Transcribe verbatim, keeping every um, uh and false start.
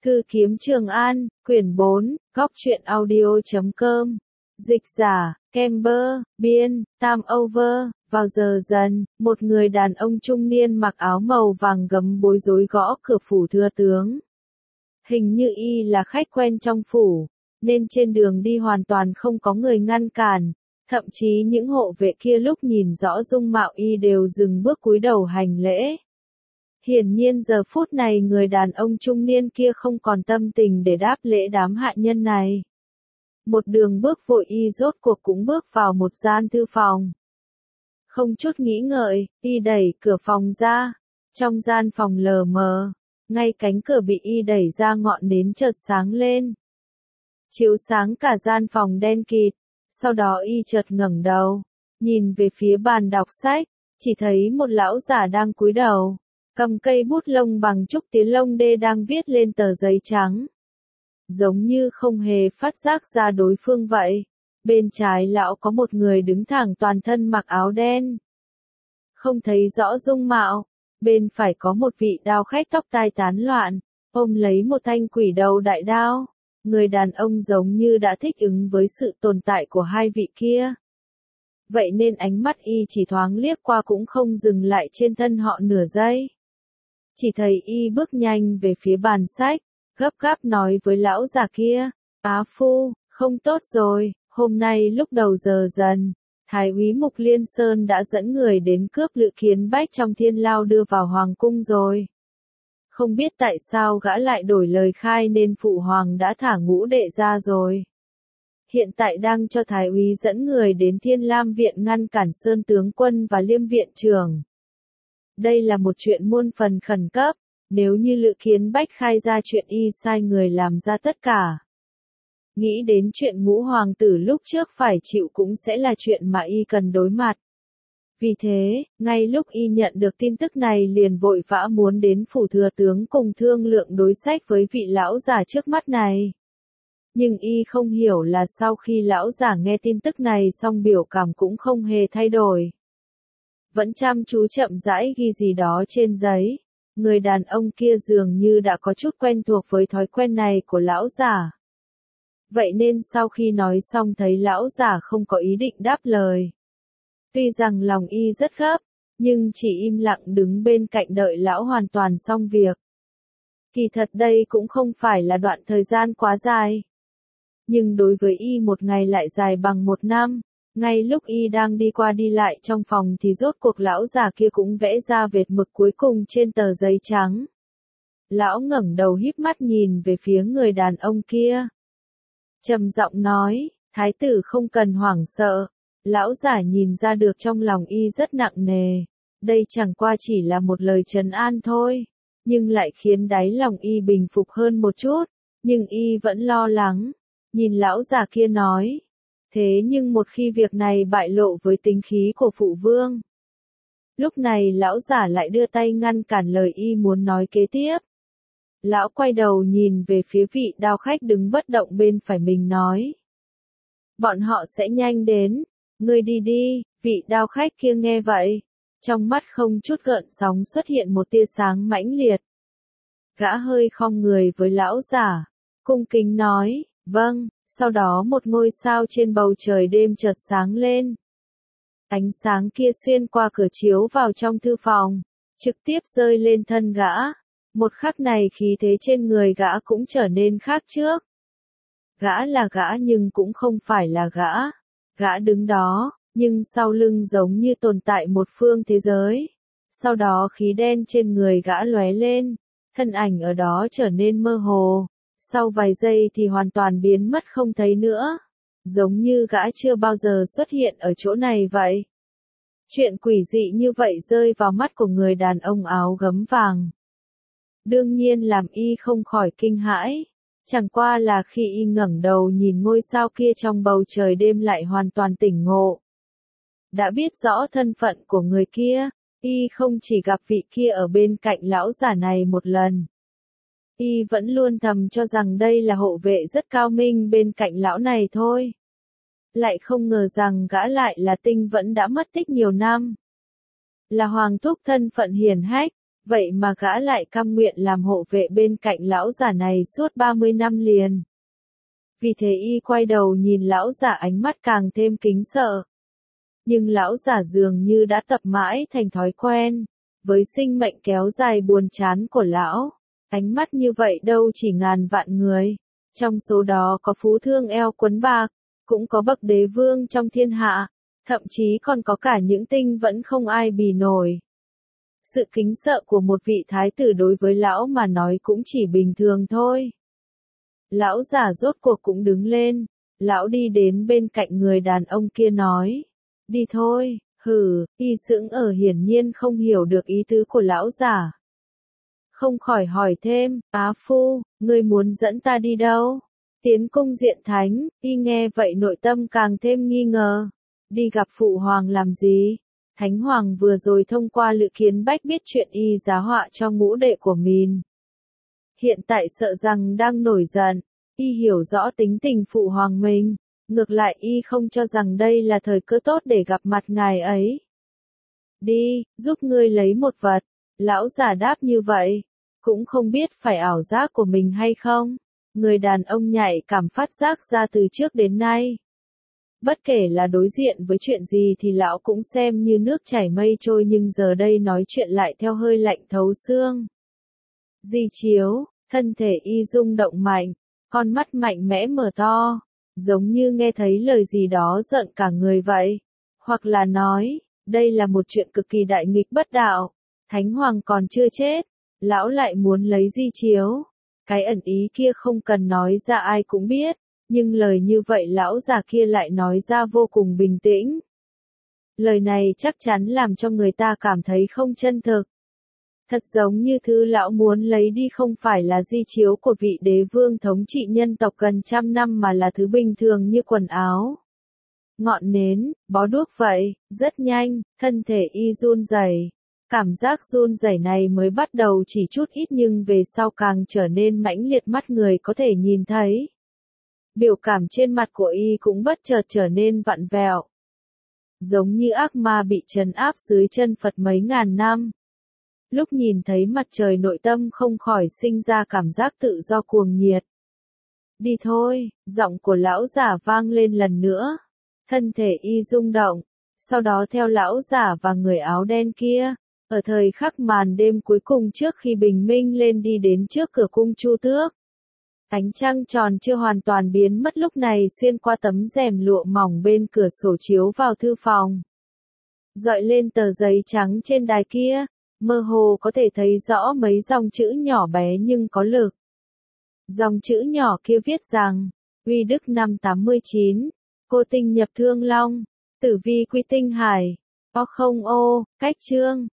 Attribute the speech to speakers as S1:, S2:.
S1: Thư kiếm Trường An, quyển bốn, góc truyện audio.com. Dịch giả, Kember, biên, Tam Over. Vào giờ dần, một người đàn ông trung niên mặc áo màu vàng gấm bối rối gõ cửa phủ thừa tướng. Hình như y là khách quen trong phủ, nên trên đường đi hoàn toàn không có người ngăn cản. Thậm chí những hộ vệ kia lúc nhìn rõ dung mạo y đều dừng bước cúi đầu hành lễ. Hiển nhiên giờ phút này người đàn ông trung niên kia không còn tâm tình để đáp lễ đám hạ nhân này. Một đường bước vội y rốt cuộc cũng bước vào một gian thư phòng. Không chút nghĩ ngợi, y đẩy cửa phòng ra. Trong gian phòng lờ mờ, ngay cánh cửa bị y đẩy ra ngọn nến chợt sáng lên. Chiếu sáng cả gian phòng đen kịt. Sau đó y chợt ngẩng đầu, nhìn về phía bàn đọc sách, chỉ thấy một lão giả đang cúi đầu, cầm cây bút lông bằng trúc tiến lông đê đang viết lên tờ giấy trắng. Giống như không hề phát giác ra đối phương vậy. Bên trái lão có một người đứng thẳng toàn thân mặc áo đen. Không thấy rõ dung mạo. Bên phải có một vị đao khách tóc tai tán loạn, ôm lấy một thanh quỷ đầu đại đao. Người đàn ông giống như đã thích ứng với sự tồn tại của hai vị kia. Vậy nên ánh mắt y chỉ thoáng liếc qua cũng không dừng lại trên thân họ nửa giây. Chỉ thấy y bước nhanh về phía bàn sách, gấp gáp nói với lão già kia, Á phu, không tốt rồi, hôm nay lúc đầu giờ dần, Thái úy Mục Liên Sơn đã dẫn người đến cướp Lữ Kiến Bách trong thiên lao đưa vào hoàng cung rồi. Không biết tại sao gã lại đổi lời khai nên phụ hoàng đã thả ngũ đệ ra rồi. Hiện tại đang cho Thái úy dẫn người đến Thiên Lam viện ngăn cản Sơn tướng quân và Liêm viện trưởng. Đây là một chuyện muôn phần khẩn cấp, nếu như Lữ Kiến Bách khai ra chuyện y sai người làm ra tất cả. Nghĩ đến chuyện ngũ hoàng tử lúc trước phải chịu cũng sẽ là chuyện mà y cần đối mặt. Vì thế, ngay lúc y nhận được tin tức này liền vội vã muốn đến phủ thừa tướng cùng thương lượng đối sách với vị lão già trước mắt này. Nhưng y không hiểu là sau khi lão già nghe tin tức này xong biểu cảm cũng không hề thay đổi. Vẫn chăm chú chậm rãi ghi gì đó trên giấy. Người đàn ông kia dường như đã có chút quen thuộc với thói quen này của lão già. Vậy nên sau khi nói xong thấy lão già không có ý định đáp lời. Tuy rằng lòng y rất gấp, nhưng chỉ im lặng đứng bên cạnh đợi lão hoàn toàn xong việc. Kỳ thật đây cũng không phải là đoạn thời gian quá dài. Nhưng đối với y một ngày lại dài bằng một năm. Ngay lúc y đang đi qua đi lại trong phòng thì rốt cuộc lão già kia cũng vẽ ra vệt mực cuối cùng trên tờ giấy trắng. Lão ngẩng đầu híp mắt nhìn về phía người đàn ông kia. Trầm giọng nói, thái tử không cần hoảng sợ. Lão giả nhìn ra được trong lòng y rất nặng nề. Đây chẳng qua chỉ là một lời trấn an thôi. Nhưng lại khiến đáy lòng y bình phục hơn một chút. Nhưng y vẫn lo lắng. Nhìn lão già kia nói. Thế nhưng một khi việc này bại lộ với tính khí của phụ vương. Lúc này lão giả lại đưa tay ngăn cản lời y muốn nói kế tiếp. Lão quay đầu nhìn về phía vị đao khách đứng bất động bên phải mình nói. Bọn họ sẽ nhanh đến. Ngươi đi đi, vị đao khách kia nghe vậy. Trong mắt không chút gợn sóng xuất hiện một tia sáng mãnh liệt. Gã hơi khom người với lão giả. Cung kính nói, vâng. Sau đó một ngôi sao trên bầu trời đêm chợt sáng lên. Ánh sáng kia xuyên qua cửa chiếu vào trong thư phòng, trực tiếp rơi lên thân gã. Một khắc này khí thế trên người gã cũng trở nên khác trước. Gã là gã nhưng cũng không phải là gã. Gã đứng đó, nhưng sau lưng giống như tồn tại một phương thế giới. Sau đó khí đen trên người gã lóe lên, thân ảnh ở đó trở nên mơ hồ. Sau vài giây thì hoàn toàn biến mất không thấy nữa. Giống như gã chưa bao giờ xuất hiện ở chỗ này vậy. Chuyện quỷ dị như vậy rơi vào mắt của người đàn ông áo gấm vàng. Đương nhiên làm y không khỏi kinh hãi. Chẳng qua là khi y ngẩng đầu nhìn ngôi sao kia trong bầu trời đêm lại hoàn toàn tỉnh ngộ. Đã biết rõ thân phận của người kia, y không chỉ gặp vị kia ở bên cạnh lão già này một lần. Y vẫn luôn thầm cho rằng đây là hộ vệ rất cao minh bên cạnh lão này thôi. Lại không ngờ rằng gã lại là Tinh Vẫn đã mất tích nhiều năm. Là hoàng thúc thân phận hiển hách, Vậy mà gã lại cam nguyện làm hộ vệ bên cạnh lão giả này suốt ba mươi năm liền. Vì thế y quay đầu nhìn lão giả ánh mắt càng thêm kính sợ. Nhưng lão giả dường như đã tập mãi thành thói quen, với sinh mệnh kéo dài buồn chán của lão, ánh mắt như vậy đâu chỉ ngàn vạn người, trong số đó có phú thương eo quấn bạc, cũng có bậc đế vương trong thiên hạ, thậm chí còn có cả những tinh vẫn không ai bì nổi. Sự kính sợ của một vị thái tử đối với lão mà nói cũng chỉ bình thường thôi. Lão giả rốt cuộc cũng đứng lên, lão đi đến bên cạnh người đàn ông kia nói, đi thôi, hừ, y sững ở hiển nhiên không hiểu được ý tứ của lão giả. Không khỏi hỏi thêm, á phu, ngươi muốn dẫn ta đi đâu? Tiến cung diện thánh, y nghe vậy nội tâm càng thêm nghi ngờ. Đi gặp phụ hoàng làm gì? Thánh hoàng vừa rồi thông qua Lữ Kiến Bách biết chuyện y giá họa cho ngũ đệ của mình. Hiện tại sợ rằng đang nổi giận, y hiểu rõ tính tình phụ hoàng mình, ngược lại y không cho rằng đây là thời cơ tốt để gặp mặt ngài ấy. Đi, giúp ngươi lấy một vật, lão giả đáp như vậy, cũng không biết phải ảo giác của mình hay không. Người đàn ông nhạy cảm phát giác ra từ trước đến nay. Bất kể là đối diện với chuyện gì thì lão cũng xem như nước chảy mây trôi, nhưng giờ đây nói chuyện lại theo hơi lạnh thấu xương. Di chiếu, thân thể y rung động mạnh, con mắt mạnh mẽ mở to, giống như nghe thấy lời gì đó giận cả người vậy. Hoặc là nói, đây là một chuyện cực kỳ đại nghịch bất đạo. Thánh hoàng còn chưa chết, lão lại muốn lấy di chiếu. Cái ẩn ý kia không cần nói ra ai cũng biết, nhưng lời như vậy lão già kia lại nói ra vô cùng bình tĩnh. Lời này chắc chắn làm cho người ta cảm thấy không chân thực. Thật giống như thứ lão muốn lấy đi không phải là di chiếu của vị đế vương thống trị nhân tộc gần trăm năm mà là thứ bình thường như quần áo, ngọn nến, bó đuốc vậy. Rất nhanh, thân thể y run rẩy. Cảm giác run rẩy này mới bắt đầu chỉ chút ít nhưng về sau càng trở nên mãnh liệt, mắt người có thể nhìn thấy. Biểu cảm trên mặt của y cũng bất chợt trở nên vặn vẹo. Giống như ác ma bị trấn áp dưới chân Phật mấy ngàn năm. Lúc nhìn thấy mặt trời nội tâm không khỏi sinh ra cảm giác tự do cuồng nhiệt. Đi thôi, giọng của lão giả vang lên lần nữa. Thân thể y rung động, sau đó theo lão giả và người áo đen kia, ở thời khắc màn đêm cuối cùng trước khi bình minh lên đi đến trước cửa cung Chu Tước. Ánh trăng tròn chưa hoàn toàn biến mất lúc này xuyên qua tấm rèm lụa mỏng bên cửa sổ chiếu vào thư phòng. Dọi lên tờ giấy trắng trên đài kia, mơ hồ có thể thấy rõ mấy dòng chữ nhỏ bé nhưng có lực. Dòng chữ nhỏ kia viết rằng, Uy Đức năm tám mươi chín, cô tinh nhập Thương Long, tử vi quy tinh hải, o không ô, cách chương.